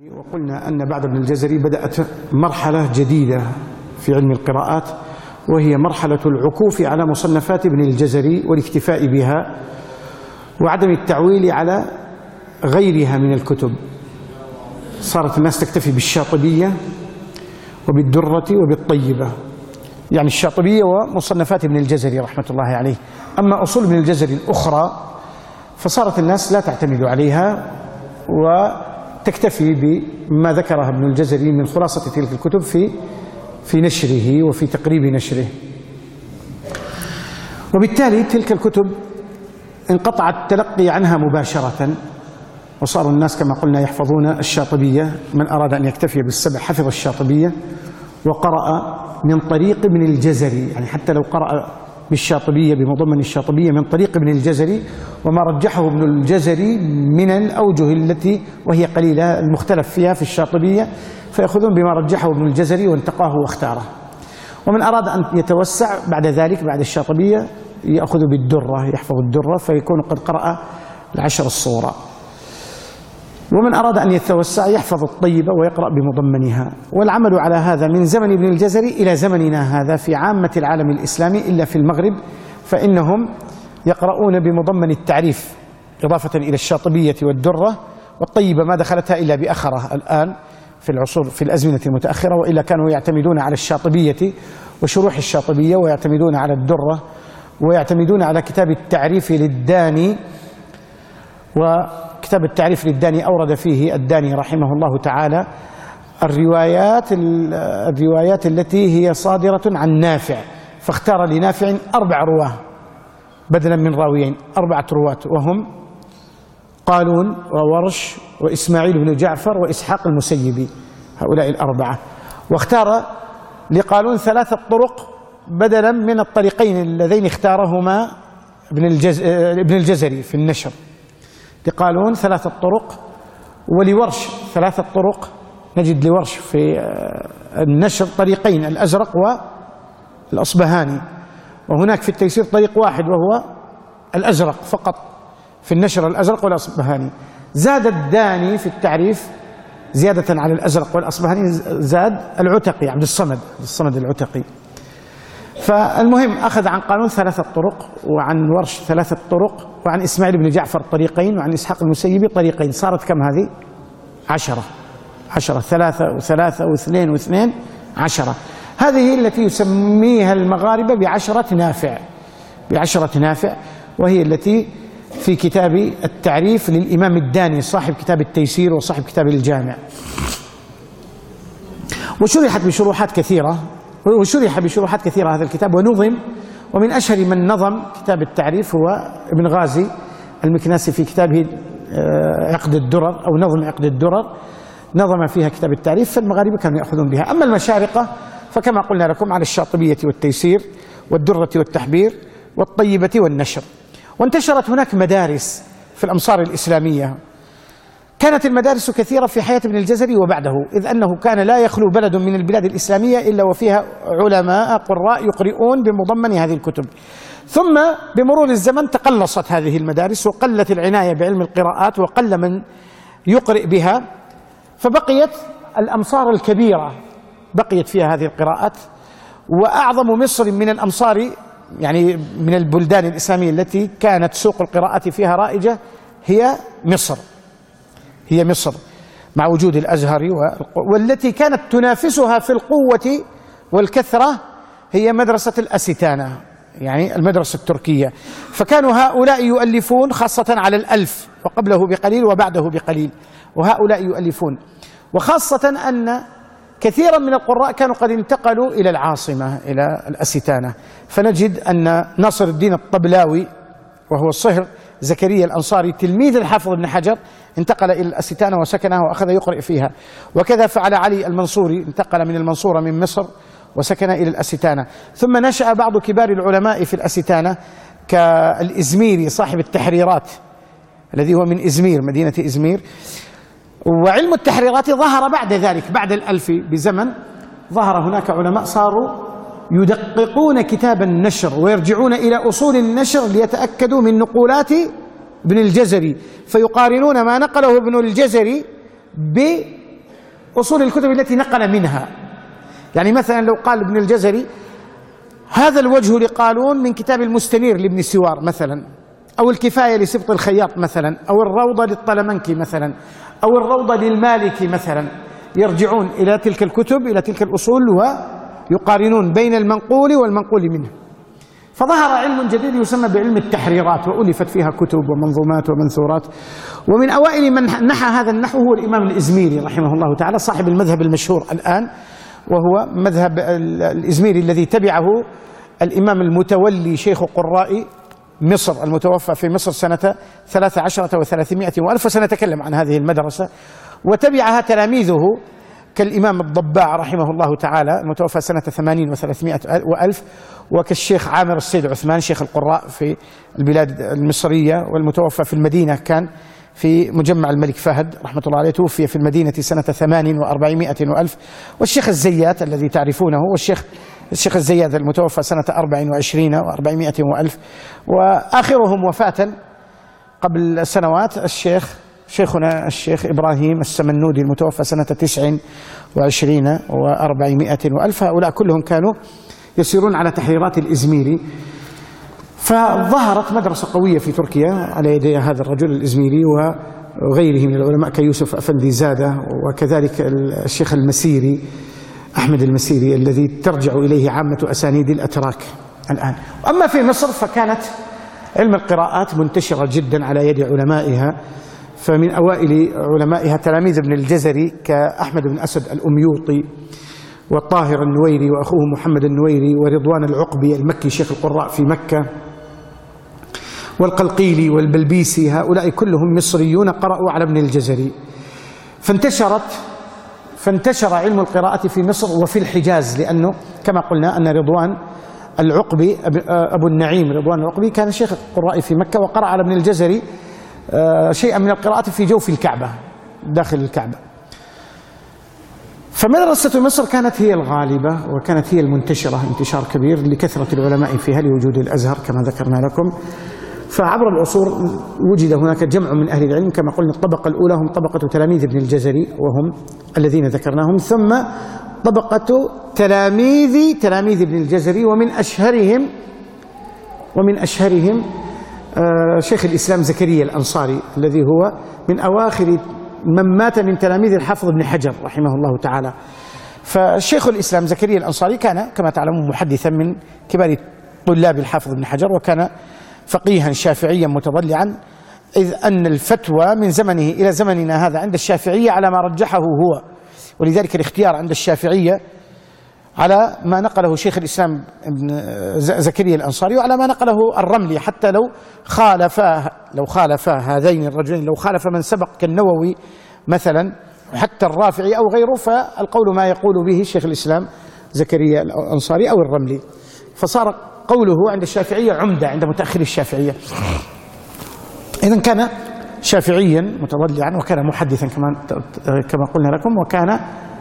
وقلنا أن بعد ابن الجزري بدأت مرحلة جديدة في علم القراءات، وهي مرحلة العكوف على مصنفات ابن الجزري والاكتفاء بها وعدم التعويل على غيرها من الكتب. صارت الناس تكتفي بالشاطبية وبالدرة وبالطيبة، يعني الشاطبية ومصنفات ابن الجزري رحمة الله عليه. أما أصول ابن الجزري الأخرى فصارت الناس لا تعتمد عليها وتكتفي بما ذكره ابن الجزري من خلاصة تلك الكتب في نشره وفي تقريب نشره. وبالتالي تلك الكتب انقطع التلقي عنها مباشرة، وصاروا الناس كما قلنا يحفظون الشاطبية. من أراد أن يكتفي بالسبع حفظ الشاطبية وقرأ من طريق ابن الجزري، يعني حتى لو قرأ بالشاطبية بمضمن الشاطبية من طريق ابن الجزري وما رجحه ابن الجزري من الأوجه التي وهي قليلة المختلف فيها في الشاطبية، فيأخذون بما رجحه ابن الجزري وانتقاه واختاره. ومن أراد أن يتوسع بعد ذلك بعد الشاطبية يأخذ بالدرة، يحفظ الدرة فيكون قد قرأ العشر الصورة. ومن أراد أن يتوسع يحفظ الطيبة ويقرأ بمضمنها. والعمل على هذا من زمن ابن الجزري إلى زمننا هذا في عامة العالم الإسلامي إلا في المغرب، فإنهم يقرؤون بمضمن التعريف إضافة إلى الشاطبية والدرة، والطيبة ما دخلتها إلا بأخرة الآن في العصور في الأزمنة المتأخرة، وإلا كانوا يعتمدون على الشاطبية وشروح الشاطبية، ويعتمدون على الدرة، ويعتمدون على كتاب التعريف للداني. وكتاب التعريف للداني أورد فيه الداني رحمه الله تعالى الروايات التي هي صادرة عن نافع، فاختار لنافع 4 رواه بدلا من راويين، 4 رواة، وهم قالون وورش وإسماعيل بن جعفر وإسحاق المسيبي، هؤلاء ال4. واختار لقالون 3 طرق بدلا من الطريقين اللذين اختارهما ابن الجزري في النشر. لقالون 3 طرق، ولورش 3 طرق. نجد لورش في النشر طريقين، الأزرق والأصبهاني، وهناك في التيسير طريق واحد وهو الأزرق فقط في النشر، الأزرق والأصبهاني. زاد الداني في التعريف زيادة على الأزرق والأصبهاني، زاد العتقي عبد الصمد العتقي. فالمهم أخذ عن قالون 3 طرق، وعن ورش 3 طرق، وعن إسماعيل بن جعفر طريقين، وعن إسحاق المسيبي طريقين. صارت كم هذه؟ 10 3 و3 و2 و2 10. هذه التي يسميها المغاربة بعشرة نافع، وهي التي في كتاب التعريف للإمام الداني صاحب كتاب التيسير وصاحب كتاب الجامع. وشرح بشروحات كثيرة هذا الكتاب ونظم. ومن أشهر من نظم كتاب التعريف هو ابن غازي المكناسي في كتابه عقد الدرر أو نظم عقد الدرر، نظم فيها كتاب التعريف، فالمغاربة كانوا يأخذون بها. أما المشارقة فكما قلنا لكم على الشاطبية والتيسير والدرة والتحبير والطيبة والنشر. وانتشرت هناك مدارس في الأمصار الإسلامية. كانت المدارس كثيرة في حياة ابن الجزري وبعده، إذ أنه كان لا يخلو بلد من البلاد الإسلامية إلا وفيها علماء قراء يقرؤون بمضمن هذه الكتب. ثم بمرور الزمن تقلصت هذه المدارس وقلت العناية بعلم القراءات وقل من يقرئ بها، فبقيت الأمصار الكبيرة بقيت فيها هذه القراءات. وأعظم مصر من الأمصار، يعني من البلدان الإسلامية التي كانت سوق القراءة فيها رائجة، هي مصر مع وجود الأزهر، والتي كانت تنافسها في القوة والكثرة هي مدرسة الأستانة، يعني المدرسة التركية. فكانوا هؤلاء يؤلفون خاصة على الألف، وقبله بقليل وبعده بقليل، وهؤلاء يؤلفون. وخاصة أن كثيرا من القراء كانوا قد انتقلوا إلى العاصمة إلى الأستانة. فنجد أن ناصر الدين الطبلاوي وهو الصهر زكريا الأنصاري تلميذ الحافظ ابن حجر انتقل إلى الأستانة وسكنها وأخذ يقرئ فيها. وكذا فعل علي المنصوري، انتقل من المنصورة من مصر وسكن إلى الأستانة. ثم نشأ بعض كبار العلماء في الأستانة كالإزميري صاحب التحريرات الذي هو من إزمير، مدينة إزمير. وعلم التحريرات ظهر بعد ذلك، بعد الألف بزمن ظهر هناك علماء صاروا يدققون كتاب النشر ويرجعون إلى أصول النشر ليتأكدوا من نقولات ابن الجزري، فيقارنون ما نقله ابن الجزري أصول الكتب التي نقل منها. يعني مثلا لو قال ابن الجزري هذا الوجه لقالون من كتاب المستنير لابن سوار مثلا، أو الكفاية لسبط الخياط مثلا، أو الروضة للطلمنكي مثلا، أو الروضة للمالكي مثلا، يرجعون إلى تلك الكتب إلى تلك الأصول ويقارنون بين المنقول والمنقول منه. فظهر علم جديد يسمى بعلم التحريرات، وألفت فيها كتب ومنظومات ومنثورات. ومن أوائل من نحى هذا النحو هو الإمام الإزميري رحمه الله تعالى، صاحب المذهب المشهور الآن، وهو مذهب الإزميري الذي تبعه الإمام المتولي شيخ قراء مصر المتوفى في مصر سنة 13 و300 وألف، وسنتكلم عن هذه المدرسة. وتبعها تلاميذه كالإمام الضباع رحمه الله تعالى المتوفى سنة 80 و300 وألف، وكالشيخ عامر السيد عثمان شيخ القراء في البلاد المصرية والمتوفى في المدينة، كان في مجمع الملك فهد رحمة الله عليه، توفي في المدينة سنة 80 و400 وألف. والشيخ الزيات الذي تعرفونه، والشيخ الزيات المتوفى سنة 24 و400 وألف. وآخرهم وفاة قبل سنوات شيخنا الشيخ إبراهيم السمنودي المتوفى سنة 29 و400 وألف. هؤلاء كلهم كانوا يسيرون على تحريرات الإزميري. فظهرت مدرسة قوية في تركيا على يدي هذا الرجل الإزميري وغيره من العلماء كيوسف أفندي زادة، وكذلك الشيخ المسيري أحمد المسيري الذي ترجع إليه عامة أسانيد الأتراك الآن. أما في مصر فكانت علم القراءات منتشرة جدا على يد علمائها. فمن أوائل علمائها تلاميذ ابن الجزري كأحمد بن أسد الأميوطي والطاهر النويري وأخوه محمد النويري ورضوان العقبي المكي شيخ القراء في مكة والقلقيلي والبلبيسي، هؤلاء كلهم مصريون قرأوا على ابن الجزري. فانتشر علم القراءة في مصر وفي الحجاز، لأنه كما قلنا أن رضوان العقبي أبو النعيم رضوان العقبي كان شيخ القراء في مكة، وقرأ على ابن الجزري شيئا من القراءة في جوف الكعبة داخل الكعبة. فمدرسة مصر كانت هي الغالبة وكانت هي المنتشرة انتشار كبير لكثرة العلماء فيها لوجود الأزهر كما ذكرنا لكم. فعبر العصور وجد هناك جمع من أهل العلم، كما قلنا الطبقة الأولى هم طبقة تلاميذ ابن الجزري وهم الذين ذكرناهم، ثم طبقة تلاميذ ابن الجزري، ومن أشهرهم شيخ الإسلام زكريا الأنصاري الذي هو من أواخر من مات من تلاميذ الحافظ ابن حجر رحمه الله تعالى. فشيخ الإسلام زكريا الأنصاري كان كما تعلمون محدثا من كبار طلاب الحافظ ابن حجر، وكان فقيها شافعيا متضلعا، إذ أن الفتوى من زمنه إلى زمننا هذا عند الشافعية على ما رجحه هو، ولذلك الاختيار عند الشافعية على ما نقله شيخ الإسلام ابن زكريا الأنصاري وعلى ما نقله الرملي، حتى لو خالفا هذين الرجلين، لو خالف من سبق كالنووي مثلا حتى الرافعي أو غيره، فالقول ما يقول به شيخ الإسلام زكريا الأنصاري أو الرملي، فصار قوله عند الشافعية عمدة عند متأخر الشافعية. إذن كان شافعيا متضلعا، وكان محدثا كما قلنا لكم، وكان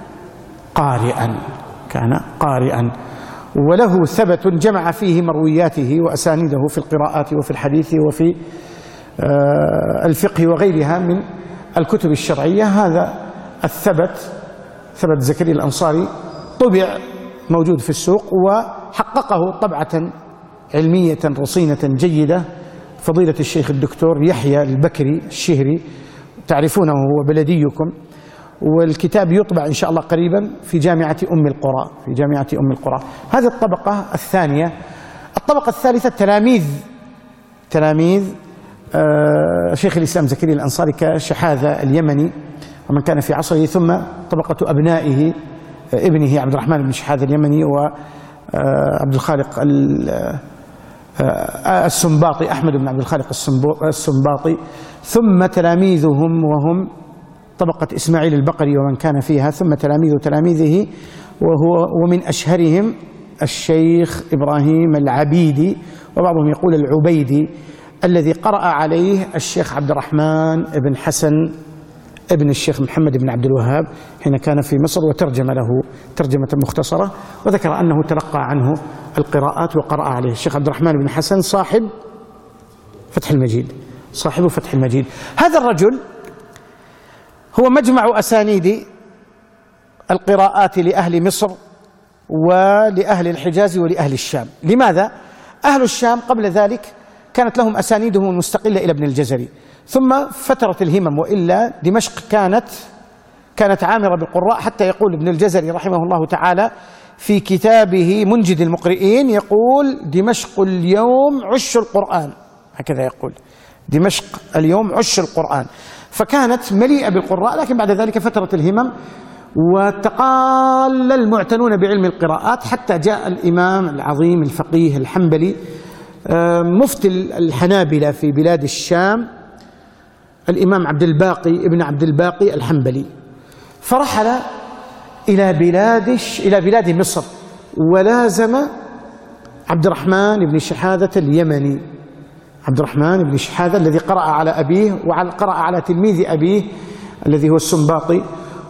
قارئا وله ثبت جمع فيه مروياته وأسانيده في القراءات وفي الحديث وفي الفقه وغيرها من الكتب الشرعية. هذا ثبت زكريا الأنصاري طبع موجود في السوق، وحققه طبعة علمية رصينة جيدة فضيلة الشيخ الدكتور يحيى البكري الشهري، تعرفونه هو بلديكم، والكتاب يطبع إن شاء الله قريبا في جامعة أم القرى. هذه الطبقة الثانية. الطبقة الثالثة تلاميذ شيخ الإسلام زكريا الأنصاري كشحاذة اليمني ومن كان في عصره، ثم طبقة أبنائه ابنه عبد الرحمن بن شحاذة اليمني وعبد الخالق السنباطي أحمد بن عبد الخالق السنباطي، ثم تلاميذهم وهم طبقة إسماعيل البقري ومن كان فيها، ثم تلاميذه ومن أشهرهم الشيخ إبراهيم العبيدي، وبعضهم يقول العبيدي، الذي قرأ عليه الشيخ عبد الرحمن بن حسن ابن الشيخ محمد بن عبد الوهاب حين كان في مصر، وترجم له ترجمة مختصرة، وذكر أنه تلقى عنه القراءات وقرأ عليه. الشيخ عبد الرحمن بن حسن صاحب فتح المجيد. هذا الرجل هو مجمع أسانيد القراءات لأهل مصر ولأهل الحجاز ولأهل الشام. لماذا؟ أهل الشام قبل ذلك كانت لهم أسانيدهم المستقلة إلى ابن الجزري، ثم فترت الهمم، وإلا دمشق كانت عامرة بالقراء، حتى يقول ابن الجزري رحمه الله تعالى في كتابه منجد المقرئين، يقول دمشق اليوم عش القرآن، هكذا يقول دمشق اليوم عش القرآن. فكانت مليئة بالقراء، لكن بعد ذلك فترت الهمم وتقال المعتنون بعلم القراءات، حتى جاء الإمام العظيم الفقيه الحنبلي مفتي الحنابلة في بلاد الشام، الإمام ابن عبد الباقي الحنبلي، فرحل إلى بلاد مصر، ولازم عبد الرحمن بن شحاذة اليمني، عبد الرحمن بن شحاذة الذي قرأ على أبيه وقرأ على تلميذ أبيه الذي هو السنباطي،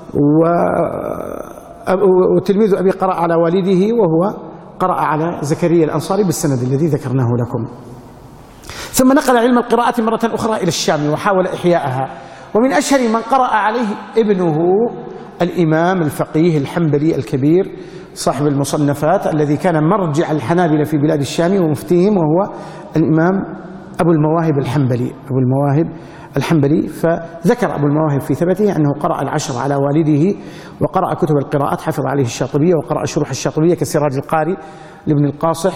وتلميذ أبيه قرأ على والده وهو قرأ على زكريا الأنصاري بالسند الذي ذكرناه لكم. ثم نقل علم القراءة مرة أخرى إلى الشام وحاول إحياءها، ومن أشهر من قرأ عليه ابنه الإمام الفقيه الحنبلي الكبير صاحب المصنفات الذي كان مرجع الحنابلة في بلاد الشام ومفتيهم، وهو الإمام أبو المواهب الحنبلي. فذكر أبو المواهب في ثبته أنه قرأ العشر على والده، وقرأ كتب القراءات، حفظ عليه الشاطبية، وقرأ شروح الشاطبية كسراج القاري لابن القاصح،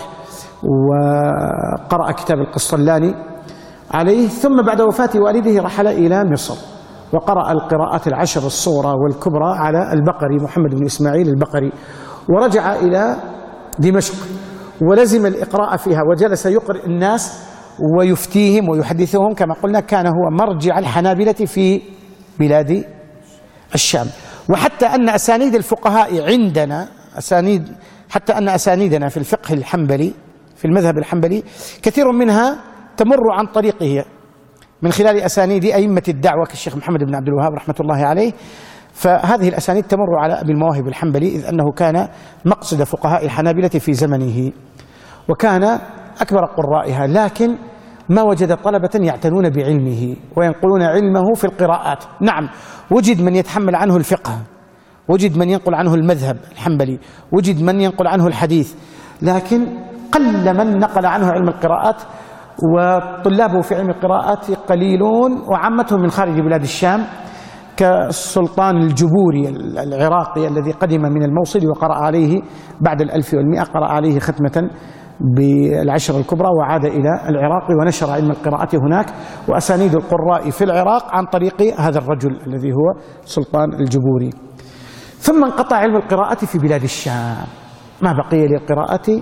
وقرأ كتاب القسطلاني عليه. ثم بعد وفاة والده رحل إلى مصر وقرأ القراءات العشر الصغرى والكبرى على البقري محمد بن إسماعيل البقري، ورجع إلى دمشق ولزم الإقراء فيها، وجلس يقرئ الناس ويفتيهم ويحدثهم. كما قلنا كان هو مرجع الحنابلة في بلاد الشام. وحتى أن أسانيد الفقهاء عندنا حتى أن أسانيدنا في الفقه الحنبلي في المذهب الحنبلي كثير منها تمر عن طريقه من خلال أسانيد أئمة الدعوة كالشيخ محمد بن عبد الوهاب رحمة الله عليه. فهذه الأسانيد تمر على أبي المواهب الحنبلي، إذ أنه كان مقصد فقهاء الحنابلة في زمنه، وكان أكبر قرائها، لكن ما وجد طلبة يعتنون بعلمه وينقلون علمه في القراءات. نعم، وجد من يتحمل عنه الفقه، وجد من ينقل عنه المذهب الحنبلي، وجد من ينقل عنه الحديث، لكن قل من نقل عنه علم القراءات، وطلابه في علم القراءات قليلون، وعامتهم من خارج بلاد الشام، كالسلطان الجبوري العراقي الذي قدم من الموصل وقرأ عليه بعد 1100، قرأ عليه ختمة بالعشر الكبرى، وعاد إلى العراق ونشر علم القراءة هناك، وأسانيد القراء في العراق عن طريق هذا الرجل الذي هو سلطان الجبوري. ثم انقطع علم القراءة في بلاد الشام، ما بقي للقراءة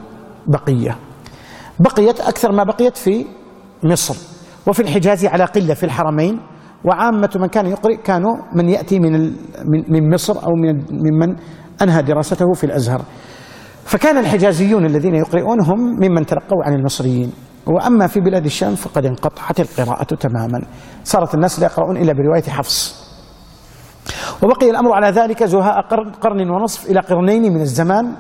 بقيت أكثر ما بقيت في مصر وفي الحجاز على قلة في الحرمين، وعامة من كان يقرئ كانوا من يأتي من مصر أو ممن أنهى دراسته في الأزهر. فكان الحجازيون الذين يقرؤون هم ممن تلقوا عن المصريين، وأما في بلاد الشام فقد انقطعت القراءة تماما، صارت الناس لا يقرؤون إلا برواية حفص. وبقي الأمر على ذلك زهاء قرن ونصف إلى قرنين من الزمان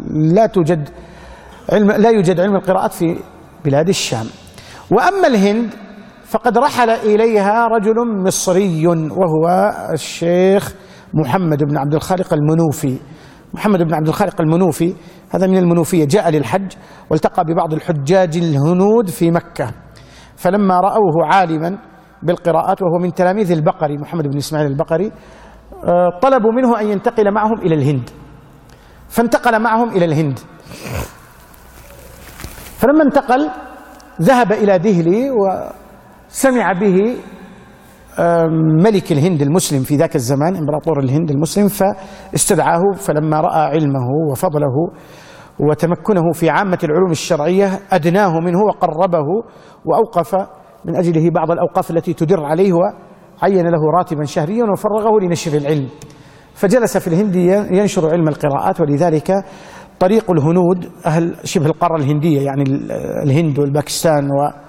لا يوجد علم القراءات في بلاد الشام. وأما الهند فقد رحل إليها رجل مصري، وهو الشيخ محمد بن عبد الخالق المنوفي. محمد بن عبد الخالق المنوفي هذا من المنوفية، جاء للحج والتقى ببعض الحجاج الهنود في مكة، فلما رأوه عالما بالقراءات وهو من تلاميذ البقري محمد بن إسماعيل البقري، طلبوا منه أن ينتقل معهم إلى الهند، فانتقل معهم إلى الهند. فلما انتقل ذهب إلى دهلي، وسمع به ملك الهند المسلم في ذاك الزمان، امبراطور الهند المسلم، فاستدعاه. فلما رأى علمه وفضله وتمكنه في عامة العلوم الشرعية أدناه منه وقربه، وأوقف من أجله بعض الأوقاف التي تدر عليه، وعين له راتبا شهريا وفرغه لنشر العلم. فجلس في الهند ينشر علم القراءات. ولذلك طريق الهنود أهل شبه القارة الهندية، يعني الهند والباكستان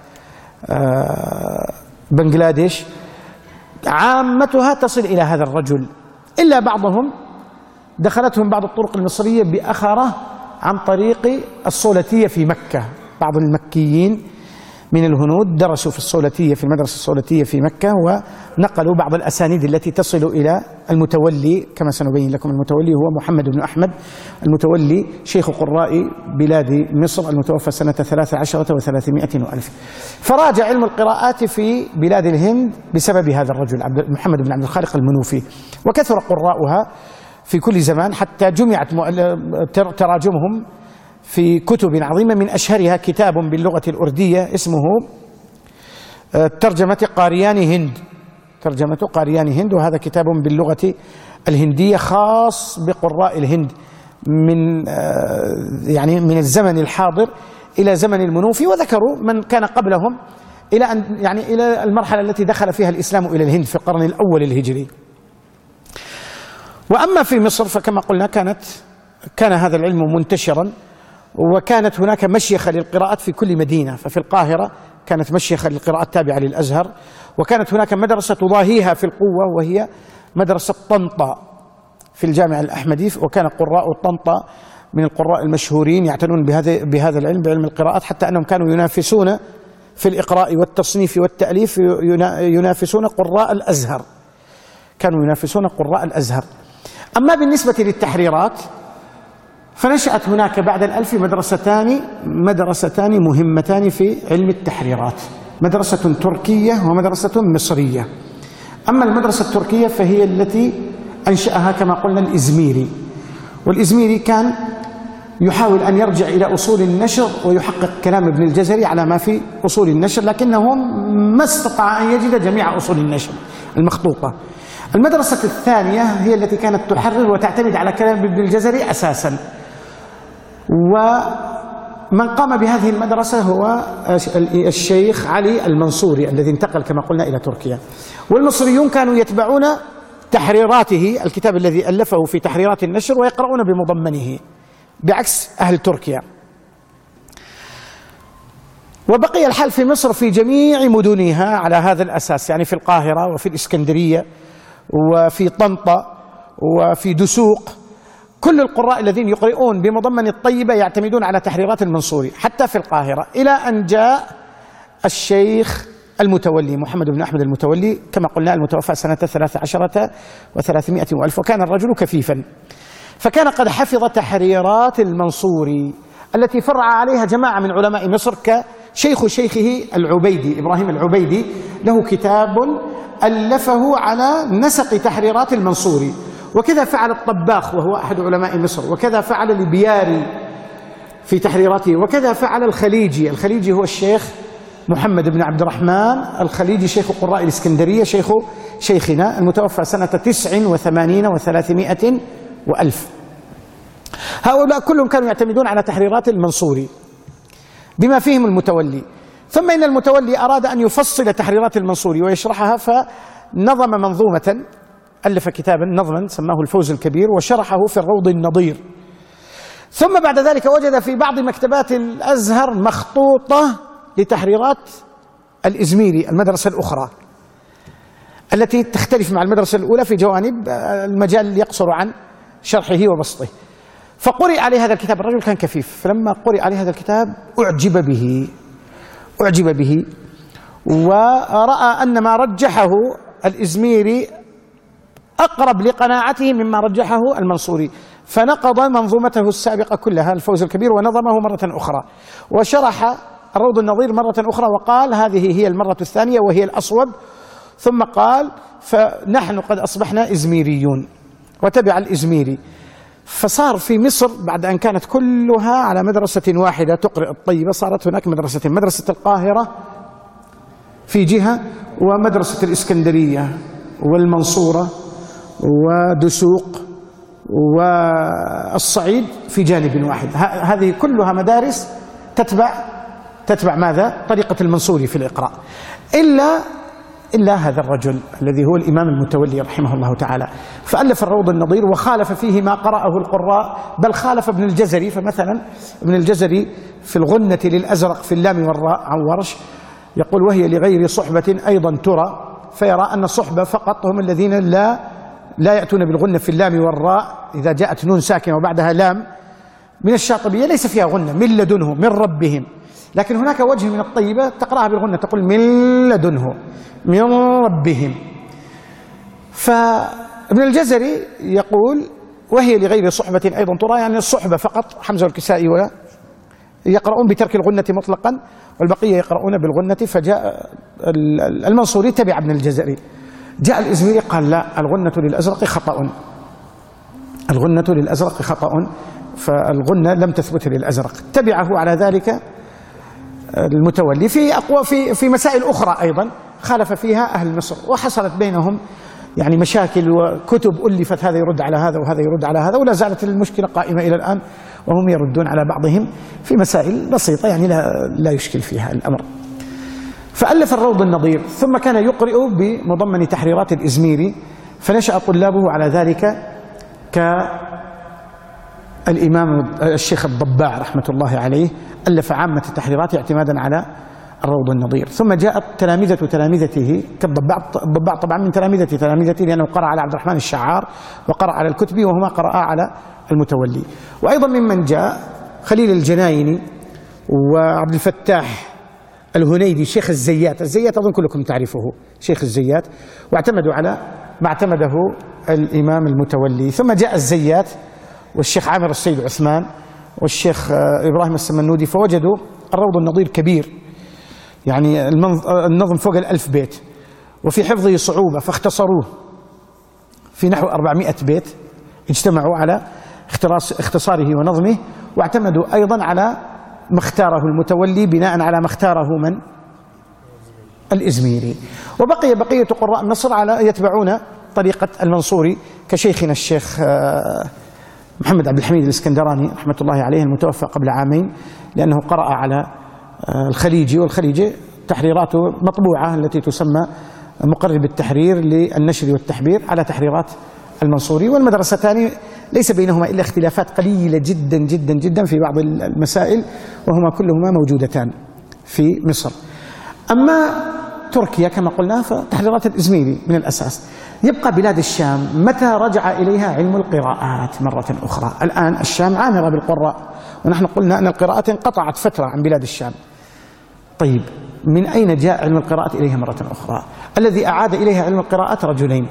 وبنغلاديش، عامتها تصل إلى هذا الرجل، إلا بعضهم دخلتهم بعض الطرق المصرية بأخرة عن طريق الصولتية في مكة. بعض المكيين من الهنود درسوا في الصولتية، في المدرسة الصولتية في مكة، ونقلوا بعض الأسانيد التي تصل إلى المتولي. كما سنبين لكم، المتولي هو محمد بن أحمد المتولي، شيخ قراء بلاد مصر، المتوفى سنة 13 و300 وألف. فراج علم القراءات في بلاد الهند بسبب هذا الرجل محمد بن عبد الخالق المنوفي، وكثر قراؤها في كل زمان، حتى جمعت تراجمهم في كتب عظيمة، من أشهرها كتاب باللغة الأردية اسمه ترجمة قاريان هند، ترجمة قاريان هند، وهذا كتاب باللغة الهندية خاص بقراء الهند من الزمن الحاضر إلى زمن المنوفي، وذكروا من كان قبلهم إلى أن إلى المرحلة التي دخل فيها الإسلام إلى الهند في القرن الأول الهجري. وأما في مصر فكما قلنا كان هذا العلم منتشرا، وكانت هناك مشيخة للقراءات في كل مدينة. ففي القاهرة كانت مشيخة للقراءات تابعة للأزهر، وكانت هناك مدرسة تضاهيها في القوة وهي مدرسة طنطا في الجامع الأحمدي، وكان قراء طنطا من القراء المشهورين يعتنون بهذا العلم، بعلم القراءات، حتى أنهم كانوا ينافسون في الإقراء والتصنيف والتأليف، ينافسون قراء الأزهر، كانوا ينافسون قراء الأزهر. أما بالنسبة للتحريرات فنشأت هناك بعد الألف مدرستان مهمتان في علم التحريرات، مدرسة تركية ومدرسة مصرية. أما المدرسة التركية فهي التي أنشأها كما قلنا الإزميري، والإزميري كان يحاول أن يرجع إلى أصول النشر ويحقق كلام ابن الجزري على ما في أصول النشر، لكنه ما استطاع أن يجد جميع أصول النشر المخطوطة. المدرسة الثانية هي التي كانت تحرر وتعتمد على كلام ابن الجزري أساسا، ومن قام بهذه المدرسة هو الشيخ علي المنصوري الذي انتقل كما قلنا إلى تركيا. والمصريون كانوا يتبعون تحريراته، الكتاب الذي ألفه في تحريرات النشر، ويقرؤون بمضمنه بعكس أهل تركيا. وبقي الحال في مصر في جميع مدنها على هذا الأساس، يعني في القاهرة وفي الإسكندرية وفي طنطا وفي دسوق، كل القراء الذين يقرؤون بمضمن الطيبة يعتمدون على تحريرات المنصوري، حتى في القاهرة، إلى أن جاء الشيخ المتولي محمد بن أحمد المتولي كما قلنا، المتوفى سنة 13 و300 وألف، وكان الرجل كفيفا، فكان قد حفظ تحريرات المنصوري التي فرع عليها جماعة من علماء مصر، شيخه العبيدي، إبراهيم العبيدي، له كتاب ألفه على نسق تحريرات المنصوري، وكذا فعل الطباخ وهو أحد علماء مصر، وكذا فعل البياري في تحريراته، وكذا فعل الخليجي هو الشيخ محمد بن عبد الرحمن الخليجي، شيخ قراء الإسكندرية، شيخنا المتوفى سنة 89 و300 وألف. هؤلاء كلهم كانوا يعتمدون على تحريرات المنصوري بما فيهم المتولي. ثم إن المتولي أراد أن يفصل تحريرات المنصوري ويشرحها، فنظم منظومة، ألف كتابا نظما سماه الفوز الكبير، وشرحه في الروض النظير. ثم بعد ذلك وجد في بعض مكتبات الأزهر مخطوطة لتحريرات الإزميري، المدرسة الأخرى التي تختلف مع المدرسة الأولى في جوانب، المجال يقصر عن شرحه وبسطه. فقرئ عليه هذا الكتاب، الرجل كان كفيف، فلما قرئ عليه هذا الكتاب أعجب به، ورأى أن ما رجحه الإزميري أقرب لقناعته مما رجحه المنصوري، فنقض منظومته السابقة كلها الفوز الكبير ونظمه مرة أخرى، وشرح الروض النظير مرة أخرى، وقال هذه هي المرة الثانية وهي الأصوب. ثم قال فنحن قد أصبحنا إزميريون، وتبع الإزميري. فصار في مصر بعد أن كانت كلها على مدرسة واحدة تقرئ الطيبة، صارت هناك مدرسة القاهرة في جهة، ومدرسة الإسكندرية والمنصورة ودسوق والصعيد في جانب واحد. هذه كلها مدارس تتبع ماذا؟ طريقة المنصوري في الإقراء، إلا هذا الرجل الذي هو الإمام المتولي رحمه الله تعالى، فألف الروض النظير وخالف فيه ما قرأه القراء، بل خالف ابن الجزري. فمثلا ابن الجزري في الغنة للأزرق في اللام والراء عن ورش يقول وهي لغير صحبة أيضا ترى، فيرى أن الصحبة فقط هم الذين لا يأتون بالغنة في اللام والراء إذا جاءت نون ساكنة وبعدها لام. من الشاطبية ليس فيها غنة، من لدنهم من ربهم، لكن هناك وجه من الطيبة تقرأها بالغنة، تقول من لدنه من ربهم. فابن الجزري يقول وهي لغير صحبة أيضا ترى، يعني الصحبة فقط حمزة والكسائي يقرؤون بترك الغنة مطلقا والبقية يقرؤون بالغنة. فجاء المنصوري تبع ابن الجزري، جاء الإزميري قال لا، الغنة للأزرق خطأ، الغنة للأزرق خطأ، فالغنة لم تثبت للأزرق. تبعه على ذلك المتولي في مسائل أخرى أيضا خالف فيها أهل مصر، وحصلت بينهم يعني مشاكل وكتب ألفت، هذا يرد على هذا وهذا يرد على هذا، ولا زالت المشكلة قائمة إلى الآن، وهم يردون على بعضهم في مسائل بسيطة يعني لا يشكل فيها الأمر. فألف الروض النظير، ثم كان يقرئ بمضمن تحريرات الإزميري، فنشأ طلابه على ذلك كالإمام الشيخ الضباع رحمة الله عليه، ألف عامة التحريرات اعتمادا على الروض النظير. ثم جاءت تلامذته كالضباع طبعا من تلامذته لأنه قرأ على عبد الرحمن الشعار وقرأ على الكتبي، وهما قرأ على المتولي. وأيضا ممن جاء خليل الجنايني وعبد الفتاح الهنيدي، شيخ الزيات أظن كلكم تعرفه، شيخ الزيات، واعتمدوا على ما اعتمده الإمام المتولي. ثم جاء الزيات والشيخ عامر السيد عثمان والشيخ إبراهيم السمنودي، فوجدوا الروض النظير كبير، يعني النظم فوق 1000 بيت، وفي حفظه صعوبة، فاختصروه في نحو 400 بيت. اجتمعوا على اختصاره ونظمه، واعتمدوا أيضا على ما اختاره المتولي بناء على ما اختاره من الإزميري. وبقي بقية قراء مصر على يتبعون طريقة المنصوري كشيخنا الشيخ محمد عبد الحميد الإسكندراني رحمة الله عليه المتوفى قبل عامين، لأنه قرأ على الخليجي، والخليجي تحريراته مطبوعة التي تسمى مقرب التحرير للنشر والتحبير على تحريرات المنصوري. والمدرستان ليس بينهما إلا اختلافات قليلة جدا جدا جدا في بعض المسائل، وهما كلهما موجودتان في مصر. أما تركيا كما قلنا فتحريرات الإزميري من الأساس. يبقى بلاد الشام، متى رجع إليها علم القراءات مرة أخرى؟ الآن الشام عامرة بالقراء، ونحن قلنا أن القراءات انقطعت فترة عن بلاد الشام. طيب من أين جاء علم القراءات إليها مرة أخرى؟ الذي أعاد إليها علم القراءات رجلين،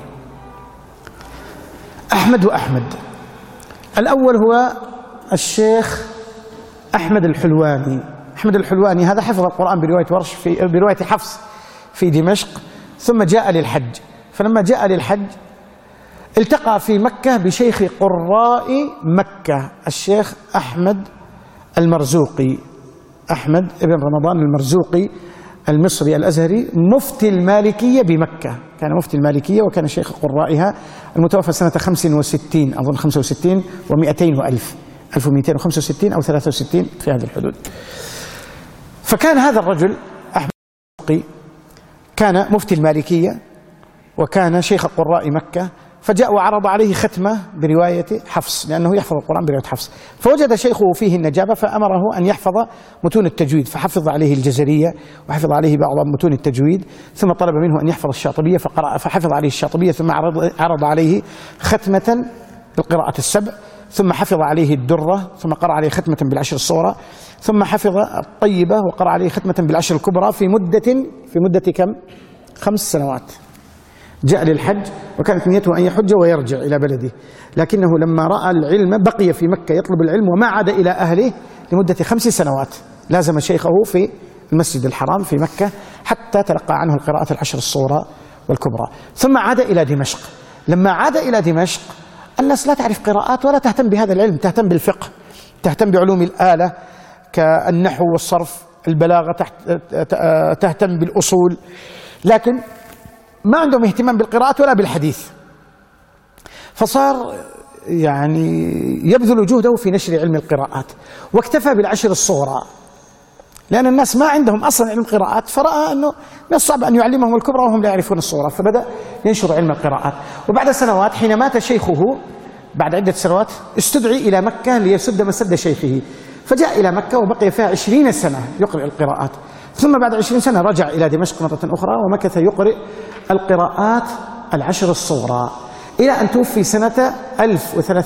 أحمد وأحمد. الأول هو الشيخ أحمد الحلواني. أحمد الحلواني هذا حفظ القرآن برواية حفص في دمشق، ثم جاء للحج. فلما جاء للحج التقى في مكة بشيخ قراء مكة الشيخ أحمد المرزوقي، أحمد ابن رمضان المرزوقي المصري الأزهري، مفتي المالكية بمكة، كان مفتي المالكية وكان شيخ قرائها، المتوفى سنة 65 أظن 65 و200 وألف، 1265 أو 63 في هذه الحدود. فكان هذا الرجل أحمد المرزوقي كان مفتي المالكية وكان شيخ قراء مكة، فجاء وعرض عليه ختمة برواية حفص لأنه يحفظ القرآن برواية حفص، فوجد شيخه فيه النجابة فأمره أن يحفظ متون التجويد، فحفظ عليه الجزرية وحفظ عليه بعض متون التجويد، ثم طلب منه أن يحفظ الشاطبية فحفظ عليه الشاطبية، ثم عرض عليه ختمة بالقراءة السبع، ثم حفظ عليه الدرة، ثم قرأ عليه ختمة بالعشر الصغرى، ثم حفظ الطيبة وقرأ عليه ختمة بالعشر الكبرى في مدة كم؟ 5 سنوات. جاء للحج وكانت نيته أن يحج ويرجع إلى بلده، لكنه لما رأى العلم بقي في مكة يطلب العلم وما عاد إلى أهله لمدة 5 سنوات، لازم شيخه في المسجد الحرام في مكة حتى تلقى عنه القراءة العشر الصغرى والكبرى، ثم عاد إلى دمشق. لما عاد إلى دمشق الناس لا تعرف قراءات ولا تهتم بهذا العلم، تهتم بالفقه، تهتم بعلوم الآلة كالنحو والصرف، البلاغة، تهتم بالأصول، لكن ما عندهم اهتمام بالقراءات ولا بالحديث. فصار يعني يبذل جهده في نشر علم القراءات، واكتفى بالعشر الصغرى لأن الناس ما عندهم أصلا علم القراءات، فرأى أنه من الصعب أن يعلمهم الكبرى وهم لا يعرفون الصغرى، فبدأ ينشر علم القراءات. وبعد سنوات حين مات شيخه بعد عدة سنوات استدعي إلى مكة ليسد مسد شيخه، فجاء إلى مكة وبقي فيها 20 سنة يقرأ القراءات، ثم بعد 20 سنة رجع إلى دمشق مرة أخرى ومكث يقرأ القراءات العشر الصغرى إلى أن توفي سنة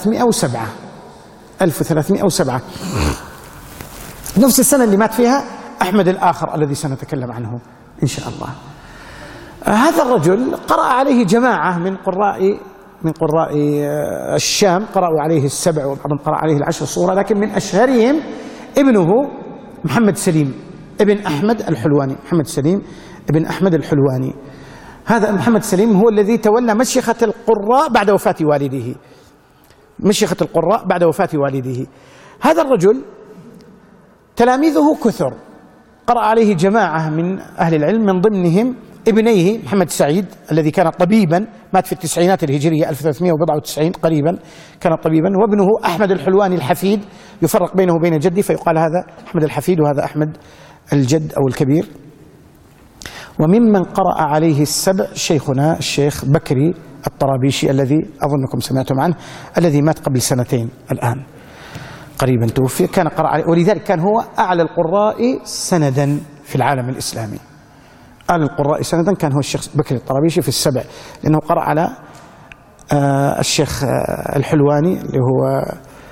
1307. نفس السنة اللي مات فيها أحمد الآخر الذي سنتكلم عنه إن شاء الله. هذا الرجل قرأ عليه جماعة من قراء الشام، قرأوا عليه السبع وبعضهم قرأ عليه العشر صورة، لكن من أشهرهم ابنه محمد سليم ابن أحمد الحلواني. محمد سليم ابن أحمد الحلواني، هذا محمد سليم هو الذي تولى مشيخة القراء بعد وفاة والده، مشيخة القراء بعد وفاة والده. هذا الرجل تلاميذه كثر، قرأ عليه جماعة من أهل العلم، من ضمنهم ابنيه محمد سعيد الذي كان طبيبا، مات في التسعينات الهجرية 1394 قريبا، كان طبيبا، وابنه أحمد الحلواني الحفيد، يفرق بينه وبين جدي فيقال هذا أحمد الحفيد وهذا أحمد الجد أو الكبير. وممن قرأ عليه السبع شيخنا الشيخ بكري الطرابيشي الذي أظنكم سمعتم عنه، الذي مات قبل سنتين الآن قريبا توفي، كان قرأ عليه، ولذلك كان هو أعلى القراء سندا في العالم الإسلامي. أعلى القراء سندا كان هو الشيخ بكري الطرابيشي في السبع، لأنه قرأ على الشيخ الحلواني اللي هو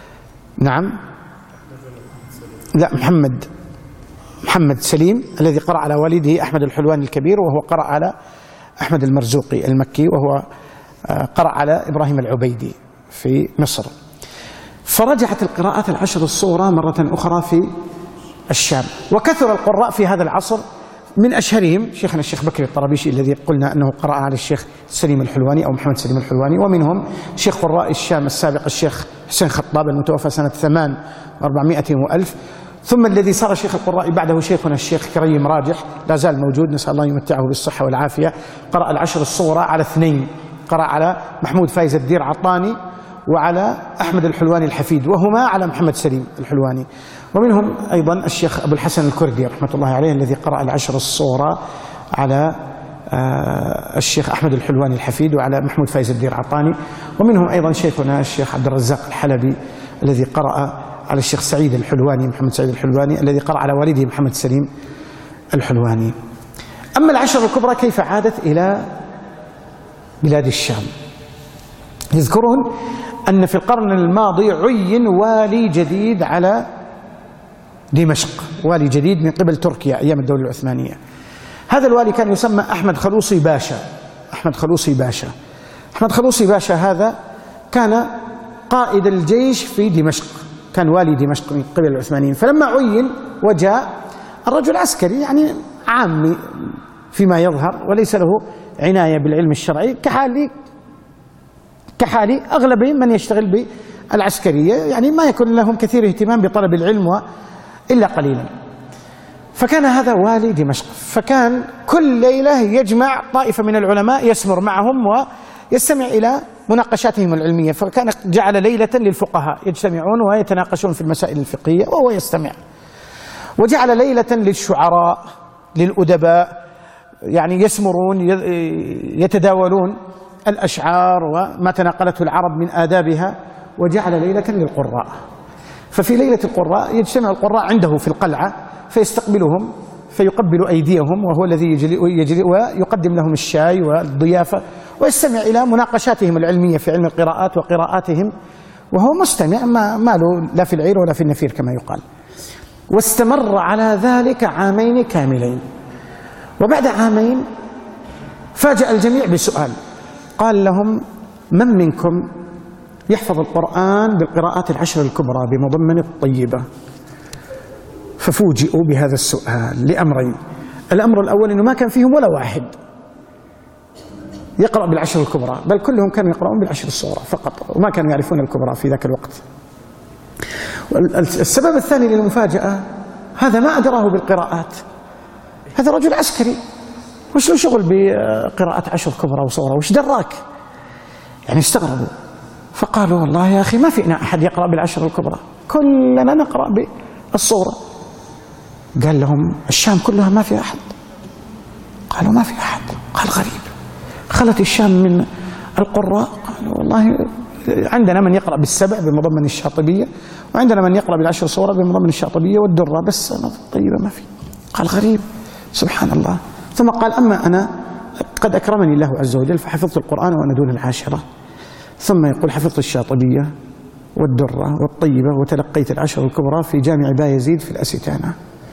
محمد سليم الذي قرأ على والده أحمد الحلواني الكبير، وهو قرأ على أحمد المرزوقي المكي، وهو قرأ على إبراهيم العبيدي في مصر. فرجعت القراءات العشر الصورة مرة أخرى في الشام، وكثر القراء في هذا العصر، من أشهرهم شيخنا الشيخ بكري الطرابيشي الذي قلنا أنه قرأ على الشيخ سليم الحلواني أو محمد سليم الحلواني، ومنهم شيخ قراء الشام السابق الشيخ حسين خطاب المتوفى سنة 800 وألف، ثم الذي صار شيخ القراء بعده شيخنا الشيخ كريم راجح، لا زال موجود، نسأل الله يمتعه بالصحة والعافية، قرأ العشر الصورة على اثنين، قرأ على محمود فايز الدير عطاني وعلى أحمد الحلواني الحفيد، وهما على محمد سليم الحلواني. ومنهم أيضا الشيخ أبو الحسن الكردي رحمة الله عليه الذي قرأ العشر الصورة على الشيخ أحمد الحلواني الحفيد وعلى محمود فايز الدير عطاني. ومنهم أيضا شيخنا الشيخ عبد الرزاق الحلبي الذي قرأ على الشيخ سعيد الحلواني، محمد سعيد الحلواني الذي قرأ على والده محمد سليم الحلواني. أما العشر الكبرى كيف عادت إلى بلاد الشام؟ يذكرون أن في القرن الماضي عين والي جديد على دمشق، والي جديد من قبل تركيا أيام الدولة العثمانية. هذا الوالي كان يسمى أحمد خلوصي باشا. أحمد خلوصي باشا هذا كان قائد الجيش في دمشق، كان والي دمشق من قبل العثمانيين. فلما عين وجاء الرجل عسكري، يعني عامي فيما يظهر، وليس له عناية بالعلم الشرعي كحالي أغلب من يشتغل بالعسكرية، يعني ما يكون لهم كثير اهتمام بطلب العلم إلا قليلا. فكان هذا والي دمشق، فكان كل ليلة يجمع طائفة من العلماء يسمر معهم ويستمع إلى مناقشاتهم العلمية، فكان جعل ليلة للفقهاء يجتمعون ويتناقشون في المسائل الفقهية وهو يستمع، وجعل ليلة للشعراء للأدباء، يعني يسمرون يتداولون الأشعار وما تناقلته العرب من آدابها، وجعل ليلة للقراء. ففي ليلة القراء يجتمع القراء عنده في القلعة فيستقبلهم فيقبل أيديهم، وهو الذي يجري ويقدم لهم الشاي والضيافة، ويستمع إلى مناقشاتهم العلمية في علم القراءات وقراءاتهم، وهو مستمع ما له لا في العير ولا في النفير كما يقال. واستمر على ذلك 2 عام كاملين. وبعد 2 عام فاجأ الجميع بسؤال، قال لهم: من منكم يحفظ القرآن بالقراءات العشر الكبرى بمضمن الطيبة؟ ففوجئوا بهذا السؤال لأمرين: الأمر الأول أنه ما كان فيهم ولا واحد يقرأ بالعشر الكبرى، بل كلهم كانوا يقرؤون بالعشر الصغرى فقط، وما كانوا يعرفون الكبرى في ذاك الوقت. السبب الثاني للمفاجأة: هذا ما أدراه بالقراءات، هذا رجل عسكري، وش له شغل بقراءة 10 كبرى وصغرى، وش دراك؟ يعني استغربوا، فقالوا: والله يا أخي ما فينا أحد يقرأ بالعشر الكبرى، كلنا نقرأ بالصغرى. قال لهم: الشام كلها ما في أحد؟ قالوا: ما في أحد. قال: غريب، خلت الشام من القراء؟ قالوا: والله عندنا من يقرأ بالسبع بمضمن الشاطبية، وعندنا من يقرأ بالعشر صورة بمضمن الشاطبية والدرة، بس الطيبة ما في. قال: غريب، سبحان الله. ثم قال: أما أنا قد أكرمني الله عز وجل فحفظت القرآن وأنا دون العاشرة. ثم يقول: حفظت الشاطبية والدرة والطيبة وتلقيت العشر الكبرى في جامع بايزيد في الأستانة.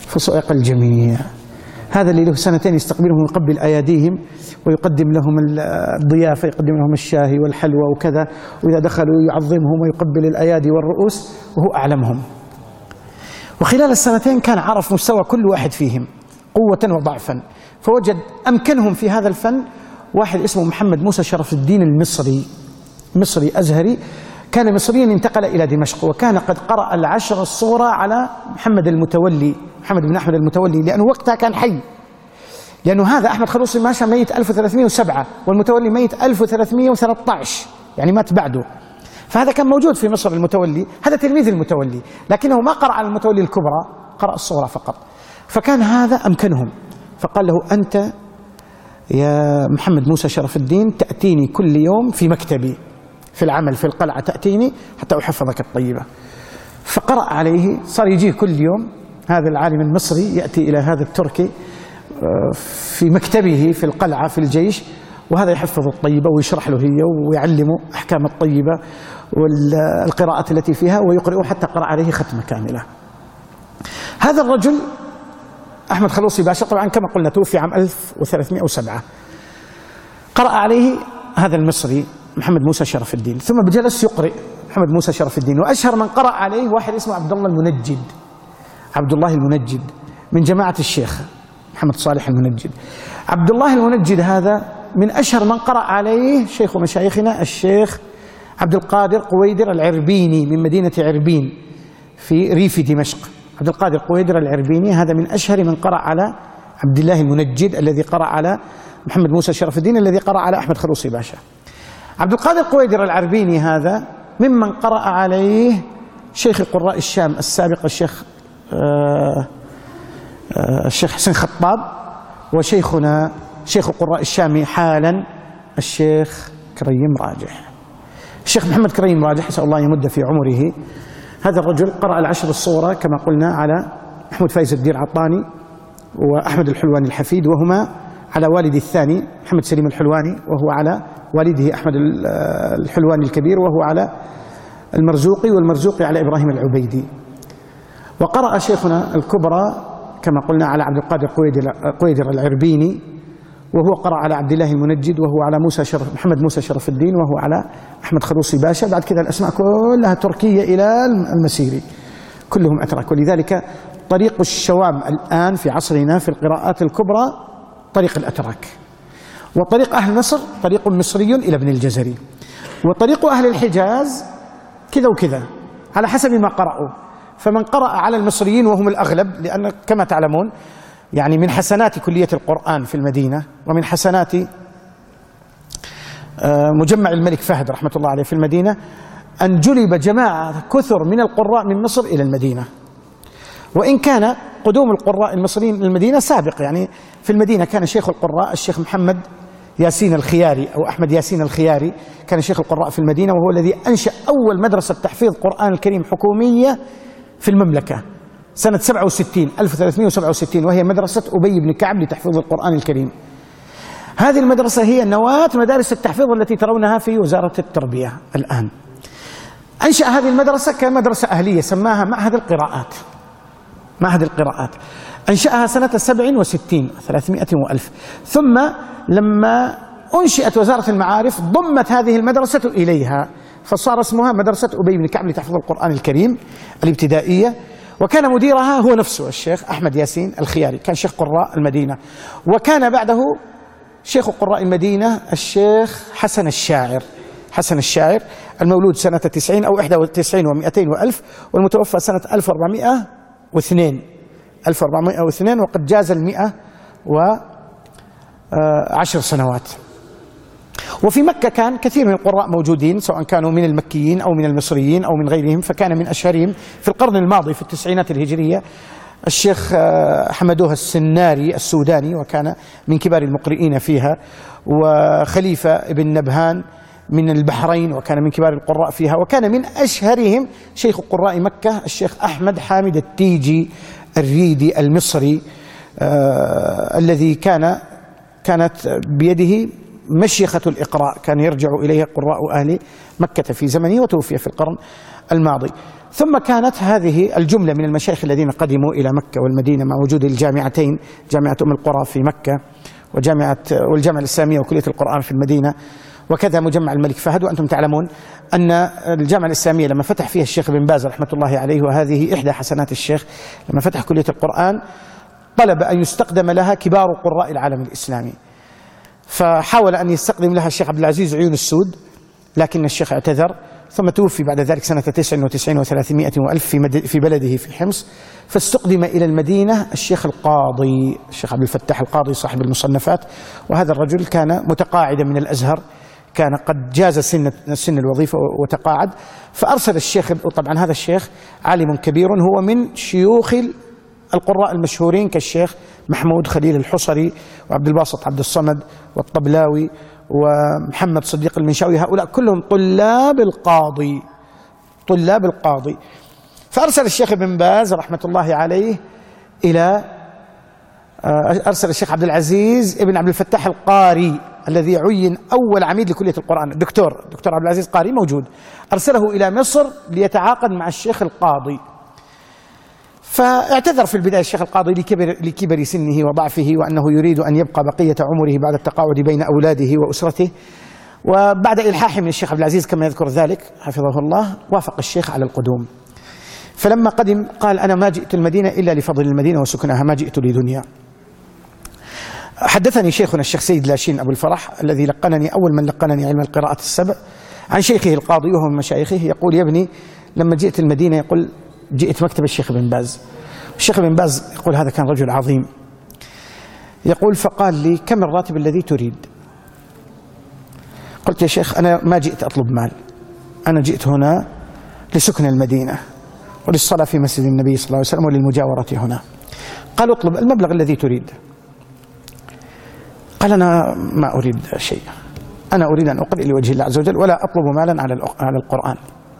فصعق الجميع. هذا اللي له سنتين يستقبلهم ويقبل أياديهم ويقدم لهم الضيافة، يقدم لهم الشاهي والحلوى وكذا، وإذا دخلوا يعظمهم ويقبل الأيادي والرؤوس وهو أعلمهم. وخلال السنتين كان عرف مستوى كل واحد فيهم قوة وضعفا، فوجد أمكنهم في هذا الفن واحد اسمه محمد موسى شرف الدين المصري، مصري أزهري، كان مصريا انتقل إلى دمشق، وكان قد قرأ العشر الصغرى على محمد المتولي، محمد بن أحمد المتولي، لأنه وقتها كان حي، لأنه هذا أحمد خلوصي باشا ميت 1307 والمتولي ميت 1313، يعني مات بعده. فهذا كان موجود في مصر المتولي، هذا تلميذ المتولي، لكنه ما قرأ على المتولي الكبرى، قرأ الصغرى فقط. فكان هذا أمكنهم، فقال له: أنت يا محمد موسى شرف الدين تأتيني كل يوم في مكتبي في العمل في القلعة، تأتيني حتى أحفظك الطيبة. فقرأ عليه، صار يجيه كل يوم هذا العالم المصري يأتي إلى هذا التركي في مكتبه في القلعة في الجيش، وهذا يحفظ الطيبة ويشرح له هي ويعلمه أحكام الطيبة والقراءة التي فيها، ويقرأه حتى قرأ عليه ختمة كاملة. هذا الرجل أحمد خلوصي باشا طبعا كما قلنا توفي عام 1307. قرأ عليه هذا المصري محمد موسى شرف الدين، ثم بجلس يقرأ محمد موسى شرف الدين. وأشهر من قرأ عليه واحد اسمه عبد الله المنجد، عبد الله المنجد من جماعة الشيخ محمد صالح المنجد. عبد الله المنجد هذا من أشهر من قرأ عليه شيخ مشايخنا الشيخ عبد القادر قويدر العربيني من مدينة عربين في ريف دمشق. عبد القادر قويدر العربيني هذا من أشهر من قرأ على عبد الله المنجد الذي قرأ على محمد موسى شرف الدين الذي قرأ على أحمد خلوصي باشا. عبد القادر قويدر العربيني هذا ممن قرأ عليه شيخ القراء الشام السابق الشيخ حسين خطاب، وشيخنا شيخ القراء الشامي حالا الشيخ كريم راجح. الشيخ محمد كريم راجح نسأل الله يمد في عمره، هذا الرجل قرأ العشر الصغرى كما قلنا على محمود فايز الدين عطاني وأحمد الحلواني الحفيد، وهما على والدي الثاني محمد سليم الحلواني، وهو على والده أحمد الحلواني الكبير، وهو على المرزوقي، والمرزوقي على إبراهيم العبيدي. وقرأ شيخنا الكبرى كما قلنا على عبد القادر قويدر العربيني، وهو قرأ على عبد الله المنجد، وهو على محمد موسى شرف الدين، وهو على أحمد خلوصي باشا. بعد كذا الأسماء كلها تركية إلى المسيري، كلهم أتراك. ولذلك طريق الشوام الآن في عصرنا في القراءات الكبرى طريق الأتراك، وطريق أهل مصر طريق مصري إلى ابن الجزري، وطريق أهل الحجاز كذا وكذا على حسب ما قرأوا. فمن قرأ على المصريين وهم الأغلب، لأن كما تعلمون يعني من حسنات كلية القرآن في المدينة ومن حسنات مجمع الملك فهد رحمة الله عليه في المدينة أن جلب جماعة كثر من القراء من مصر إلى المدينة، وإن كان قدوم القراء المصريين إلى المدينة سابق. يعني في المدينة كان شيخ القراء الشيخ محمد ياسين الخياري أو أحمد ياسين الخياري، كان شيخ القراء في المدينة، وهو الذي أنشأ أول مدرسة تحفيظ قرآن الكريم حكومية في المملكة سنة 1367، وهي مدرسة أبي بن كعب لتحفيظ القرآن الكريم. هذه المدرسة هي نواة مدارس التحفيظ التي ترونها في وزارة التربية الآن. أنشأ هذه المدرسة كمدرسة أهلية سماها معهد القراءات، معهد القراءات، أنشأها سنة 67 300 وألف. ثم لما أنشئت وزارة المعارف ضمت هذه المدرسة إليها، فصار اسمها مدرسة أبي بن كعب لتحفيظ القرآن الكريم الابتدائية، وكان مديرها هو نفسه الشيخ أحمد ياسين الخياري، كان شيخ قراء المدينة. وكان بعده شيخ قراء المدينة الشيخ حسن الشاعر، حسن الشاعر المولود سنة 90 أو 91 و200 وألف، والمتوفى سنة 1402 وقد جاز 110 سنوات. وفي مكة كان كثير من القراء موجودين، سواء كانوا من المكيين أو من المصريين أو من غيرهم. فكان من أشهرهم في القرن الماضي في التسعينات الهجرية الشيخ حمدوه السناري السوداني، وكان من كبار المقرئين فيها، وخليفة ابن نبهان من البحرين، وكان من كبار القراء فيها. وكان من أشهرهم شيخ قراء مكة الشيخ أحمد حامد التيجي الريدي المصري، الذي كانت بيده مشيخة الإقراء، كان يرجع إليها قراء أهل مكة في زمنه، وتوفي في القرن الماضي. ثم كانت هذه الجملة من المشايخ الذين قدموا إلى مكة والمدينة مع وجود الجامعتين، جامعة أم القرى في مكة والجامعة الإسلامية وكلية القرآن في المدينة، وكذا مجمع الملك فهد. وأنتم تعلمون أن الجامعة الإسلامية لما فتح فيها الشيخ بن باز رحمة الله عليه، وهذه إحدى حسنات الشيخ، لما فتح كلية القرآن طلب أن يستقدم لها كبار قراء العالم الإسلامي، فحاول أن يستقدم لها الشيخ عبد العزيز عيون السود، لكن الشيخ اعتذر، ثم توفي بعد ذلك سنة 99 و300 وألف في بلده في حمص. فاستقدم إلى المدينة الشيخ القاضي، الشيخ عبد الفتاح القاضي صاحب المصنفات، وهذا الرجل كان متقاعدا من الأزهر، كان قد جاز سن الوظيفة وتقاعد. فأرسل الشيخ، طبعا هذا الشيخ عالم كبير، هو من شيوخ القراء المشهورين كالشيخ محمود خليل الحصري وعبد الباسط عبد الصمد والطبلاوي ومحمد صديق المنشاوي، هؤلاء كلهم طلاب القاضي. فأرسل الشيخ ابن باز رحمة الله عليه أرسل الشيخ عبد العزيز ابن عبد الفتاح القاري الذي عين أول عميد لكلية القرآن، دكتور عبد العزيز قاري موجود، أرسله إلى مصر ليتعاقد مع الشيخ القاضي. فاعتذر في البداية الشيخ القاضي لكبر سنه وضعفه، وأنه يريد أن يبقى بقية عمره بعد التقاعد بين أولاده وأسرته. وبعد إلحاح من الشيخ عبد العزيز كما يذكر ذلك حفظه الله، وافق الشيخ على القدوم. فلما قدم قال: أنا ما جئت المدينة إلا لفضل المدينة وسكنها، ما جئت لدنيا. حدثني شيخنا الشيخ سيد لاشين أبو الفرح الذي لقنني أول من لقنني علم القراءة السبع عن شيخه القاضي وهو من مشايخه، يقول: يا ابني لما جئت المدينة، يقول جئت مكتب الشيخ بن باز. الشيخ بن باز يقول هذا كان رجل عظيم، يقول: فقال لي: كم الراتب الذي تريد؟ قلت: يا شيخ أنا ما جئت أطلب مال، أنا جئت هنا لسكن المدينة وللصلاة في مسجد النبي صلى الله عليه وسلم وللمجاورة هنا. قال: اطلب المبلغ الذي تريد. قال: أنا ما أريد شيء، أنا أريد أن أقرئ لوجه الله عز وجل ولا أطلب مالا على القرآن.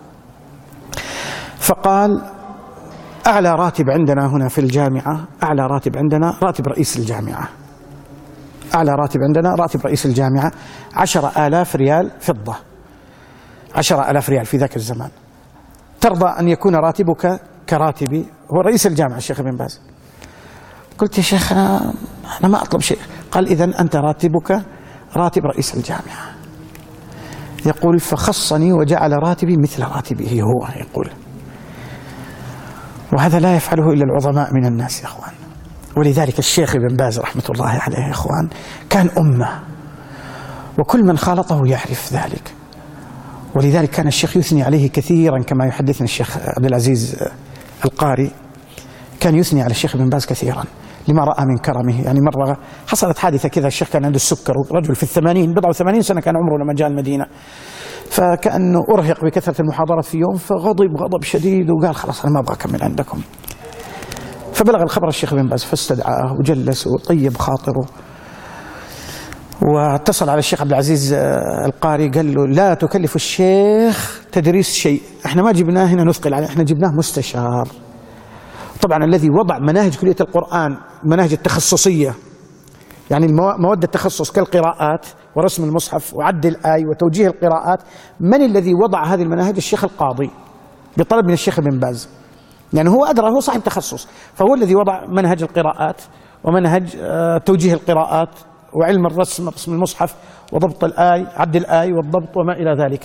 فقال: أعلى راتب عندنا هنا في الجامعة، أعلى راتب عندنا راتب رئيس الجامعة، أعلى راتب عندنا راتب رئيس الجامعة 10,000 ريال فضة، 10,000 ريال في ذاك الزمان. ترضى أن يكون راتبك كراتبي؟ هو رئيس الجامعة الشيخ بن باز. قلت: يا شيخ أنا ما أطلب شيء. قال: إذن أنت راتبك راتب رئيس الجامعة. يقول: فخصني وجعل راتبي مثل راتبه هو. يقول: وهذا لا يفعله إلا العظماء من الناس يا أخوان. ولذلك الشيخ ابن باز رحمة الله عليه يا أخوان كان أمة، وكل من خالطه يعرف ذلك. ولذلك كان الشيخ يثني عليه كثيرا، كما يحدثنا الشيخ عبد العزيز القاري، كان يثني على الشيخ ابن باز كثيرا لما رأى من كرمه. يعني مرة حصلت حادثة كذا، الشيخ كان عنده السكر، رجل في 80 بضع 80 سنة كان عمره لما جاء المدينة، فكأنه أرهق بكثرة المحاضرات في يوم، فغضب غضب شديد وقال: خلاص أنا ما أبغى أكمل عندكم. فبلغ الخبر الشيخ بن باز فاستدعاه وجلس وطيب خاطره، واتصل على الشيخ عبد العزيز القاري قال له: لا تكلف الشيخ تدريس شيء، احنا ما جبناه هنا نثقل عليه، احنا جبناه مستشار. طبعا الذي وضع مناهج كلية القرآن، مناهج التخصصية، يعني مواد التخصص كالقراءات ورسم المصحف وعد الآي وتوجيه القراءات، من الذي وضع هذه المناهج؟ الشيخ القاضي بطلب من الشيخ بن باز، يعني هو أدرى، هو صاحب تخصص، فهو الذي وضع منهج القراءات ومنهج توجيه القراءات وعلم الرسم، رسم المصحف وضبط الآي، عد الآي والضبط وما إلى ذلك.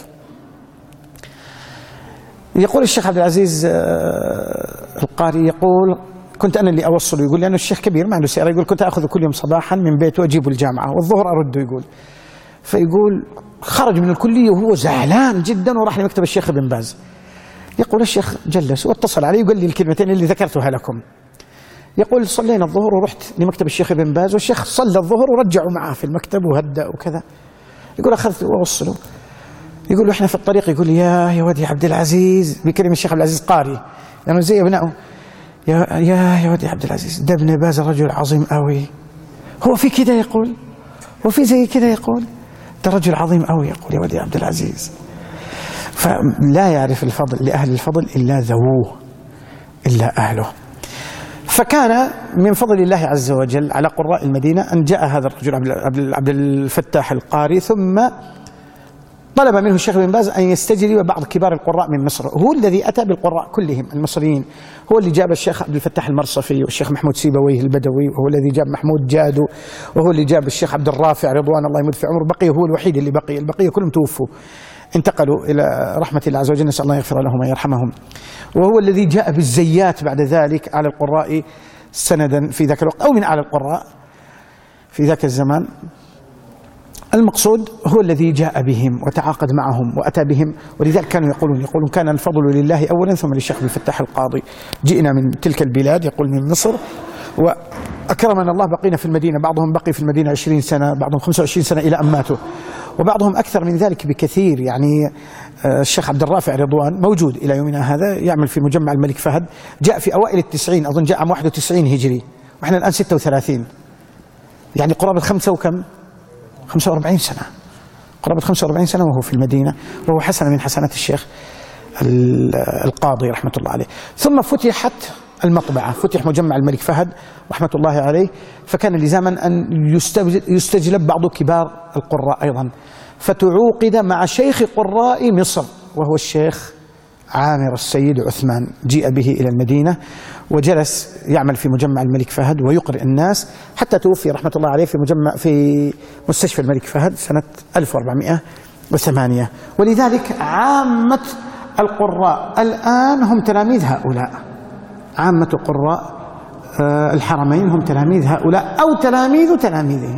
يقول الشيخ عبد العزيز القاري، يقول: كنت أنا اللي أوصله، يقول لأنه الشيخ كبير ما عنده سيارة، يقول كنت أخذه كل يوم صباحا من بيته وأجيبه الجامعة والظهر أرده. يقول فيقول خرج من الكلية وهو زعلان جدا وراح لمكتب الشيخ بن باز. يقول الشيخ جلس واتصل علي وقال لي الكلمتين اللي ذكرتها لكم. يقول صلينا الظهر ورحت لمكتب الشيخ بن باز، والشيخ صلى الظهر ورجعوا معه في المكتب وهدأ وكذا. يقول أخذت وأوصله، يقول إحنا في الطريق، يقول يا ودي عبد العزيز، بكلم الشيخ عبد العزيز قاري لأنه يعني زي ابنائه، يا ودي عبد العزيز، ده ابن باز رجل عظيم قوي، هو في كده يقول، وفي زي كده يقول، ده رجل عظيم قوي يقول يا ودي عبد العزيز. فلا يعرف الفضل لأهل الفضل إلا ذووه، إلا أهله. فكان من فضل الله عز وجل على قراء المدينة أن جاء هذا الرجل عبد الفتاح القاري، ثم طلب منه الشيخ بن باز أن يستجلب بعض كبار القراء من مصر. هو الذي أتى بالقراء كلهم المصريين، هو اللي جاب الشيخ عبد الفتاح المرصفي والشيخ محمود سيبويه البدوي، وهو الذي جاب محمود جادو، وهو اللي جاب الشيخ عبد الرافع رضوان الله يمد في عمره. بقي هو الوحيد اللي بقي، البقية كلهم توفوا انتقلوا إلى رحمة الله عز وجل، نسأل الله يغفر لهم ويرحمهم. وهو الذي جاء بالزيات بعد ذلك على القراء سندا في ذاك الوقت، أو من أعلى القراء في ذاك الزمان. المقصود هو الذي جاء بهم وتعاقد معهم وأتى بهم، ولذلك كانوا يقولون كان الفضل لله أولا ثم للشيخ عبد الفتاح القاضي. جئنا من تلك البلاد، يقول من مصر، وأكرمنا الله بقينا في المدينة. بعضهم بقي في المدينة 20 سنة، بعضهم 25 سنة إلى أن ماتوا، وبعضهم أكثر من ذلك بكثير. يعني الشيخ عبد الرافع رضوان موجود إلى يومنا هذا، يعمل في مجمع الملك فهد، جاء في أوائل التسعين، أظن جاء عام 91 هجري، وإحنا الآن 36، يعني قرابة 45 سنة، قرابة 45 سنة وهو في المدينة، وهو حسنة من حسنات الشيخ القاضي رحمة الله عليه. ثم فتحت المطبعة، فتح مجمع الملك فهد رحمة الله عليه، فكان لزاما أن يستجلب بعض كبار القراء أيضا، فتعوقد مع شيخ قراء مصر وهو الشيخ عامر السيد عثمان. جيء به إلى المدينة وجلس يعمل في مجمع الملك فهد ويقرئ الناس حتى توفي رحمة الله عليه في مستشفى الملك فهد سنة 1408. ولذلك عامة القراء الآن هم تلاميذ هؤلاء، عامة قراء الحرمين هم تلاميذ هؤلاء أو تلاميذ تلاميذهم.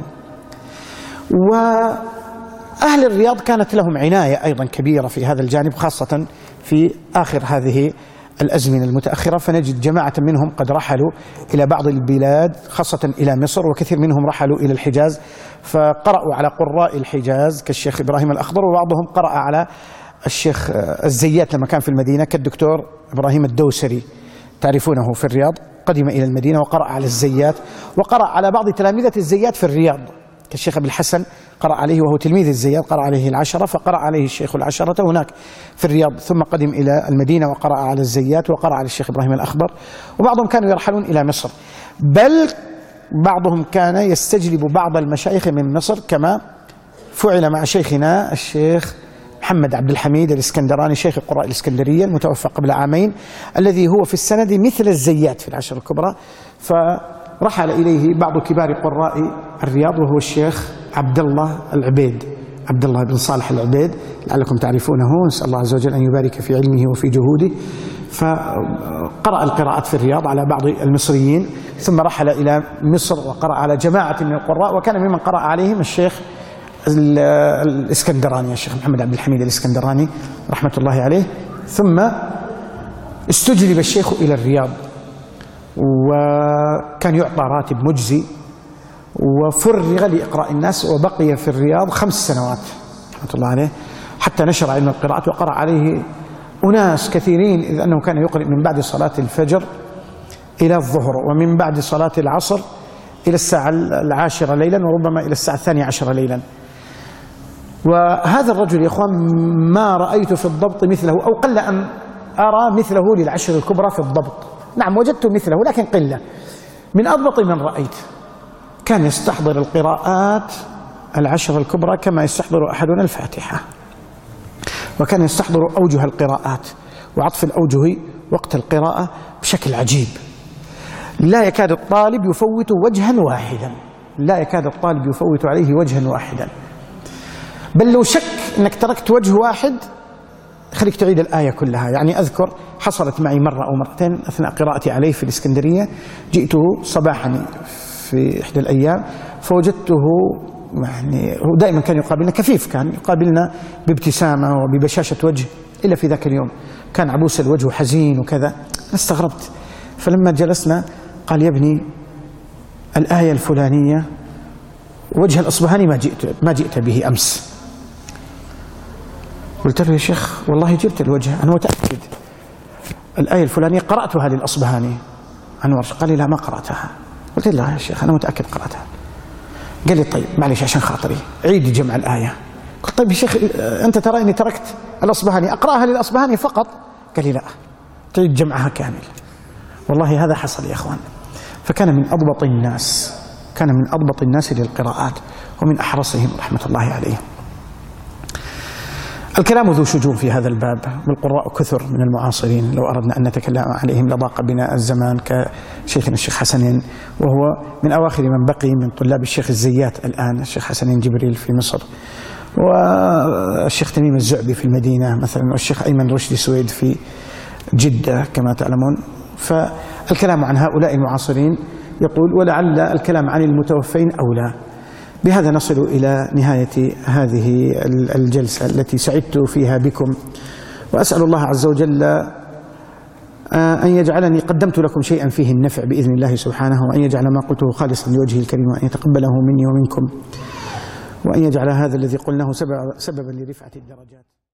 وأهل الرياض كانت لهم عناية أيضا كبيرة في هذا الجانب، خاصة في آخر هذه الأزمنة المتأخرة، فنجد جماعة منهم قد رحلوا إلى بعض البلاد خاصة إلى مصر، وكثير منهم رحلوا إلى الحجاز فقرأوا على قراء الحجاز كالشيخ إبراهيم الأخضر، وبعضهم قرأ على الشيخ الزيات لما كان في المدينة كالدكتور إبراهيم الدوسري، تعرفونه في الرياض، قدم إلى المدينة وقرأ على الزيات، وقرأ على بعض تلامذة الزيات في الرياض كالشيخ أبي الحسن، قرأ عليه وهو تلميذ الزيات، قرأ عليه العشرة، فقرأ عليه الشيخ العشرة هناك في الرياض، ثم قدم إلى المدينة وقرأ على الزيات وقرأ على الشيخ إبراهيم الأخضر. وبعضهم كانوا يرحلون إلى مصر، بل بعضهم كان يستجلب بعض المشايخ من مصر، كما فعل مع شيخنا الشيخ محمد عبد الحميد الإسكندراني شيخ القراء الإسكندرية المتوفى قبل عامين، الذي هو في السند مثل الزيات في العشر الكبرى. فرحل إليه بعض كبار قراء الرياض وهو الشيخ عبد الله العبيد، عبد الله بن صالح العبيد، لعلكم تعرفونه، نسأل الله عز وجل أن يبارك في علمه وفي جهوده. فقرأ القراءات في الرياض على بعض المصريين، ثم رحل إلى مصر وقرأ على جماعة من القراء، وكان ممن قرأ عليهم الشيخ الإسكندراني الشيخ محمد عبد الحميد الإسكندراني رحمة الله عليه. ثم استجلب الشيخ إلى الرياض، وكان يعطى راتب مجزي، وفرغ لإقراء الناس، وبقي في الرياض 5 سنوات رحمة الله عليه حتى نشر علم القراءات، وقرأ عليه أناس كثيرين، إذ أنه كان يقرأ من بعد صلاة الفجر إلى الظهر، ومن بعد صلاة العصر إلى الساعة 10 ليلا، وربما إلى الساعة 12 ليلا. وهذا الرجل يا إخوان ما رأيت في الضبط مثله، أو قل أن أرى مثله للعشر الكبرى في الضبط. نعم وجدت مثله لكن قلة، من أضبط من رأيت. كان يستحضر القراءات العشر الكبرى كما يستحضر أحدنا الفاتحة، وكان يستحضر أوجه القراءات وعطف الأوجه وقت القراءة بشكل عجيب، لا يكاد الطالب يفوت وجها واحدا، لا يكاد الطالب يفوت عليه وجها واحدا، بل لو شك أنك تركت وجه واحد خليك تعيد الآية كلها. يعني أذكر حصلت معي مرة أو مرتين أثناء قراءتي عليه في الإسكندرية، جئته صباحا في إحدى الأيام فوجدته، يعني هو دائما كان يقابلنا كفيف، كان يقابلنا بابتسامة وببشاشة وجه، إلا في ذاك اليوم كان عبوس الوجه وحزين وكذا. استغربت، فلما جلسنا قال: يا ابني الآية الفلانية وجه الأصبهاني ما جئت به أمس. قلت له: يا شيخ والله جبت الوجه، أنا متأكد الآية الفلانية قرأتها للأصبهاني أنور. قال لي: لا ما قرأتها. قلت له: يا شيخ أنا متأكد قرأتها. قال لي: طيب معلش عشان خاطري عيد جمع الآية. قلت: طيب يا شيخ أنت ترى أني تركت الأصبهاني، أقرأها للأصبهاني فقط؟ قال لي: لا تعيد جمعها كامل. والله هذا حصل يا أخوان. فكان من أضبط الناس، كان من أضبط الناس للقراءات ومن أحرصهم رحمة الله عليه. الكلام ذو شجون في هذا الباب، والقراء كثر من المعاصرين، لو أردنا أن نتكلم عليهم لضاق بنا الزمان، كشيخنا الشيخ حسنين، وهو من أواخر من بقي من طلاب الشيخ الزيات الآن، الشيخ حسنين جبريل في مصر، والشيخ تميم الزعبي في المدينة مثلا، والشيخ أيمن رشدي سويد في جدة كما تعلمون. فالكلام عن هؤلاء المعاصرين يقول: ولعل الكلام عن المتوفين أولى. بهذا نصل إلى نهاية هذه الجلسة التي سعدت فيها بكم، وأسأل الله عز وجل أن يجعلني قدمت لكم شيئا فيه النفع بإذن الله سبحانه، وأن يجعل ما قلته خالصا لوجهه الكريم، وأن يتقبله مني ومنكم، وأن يجعل هذا الذي قلناه سببا لرفعة الدرجات.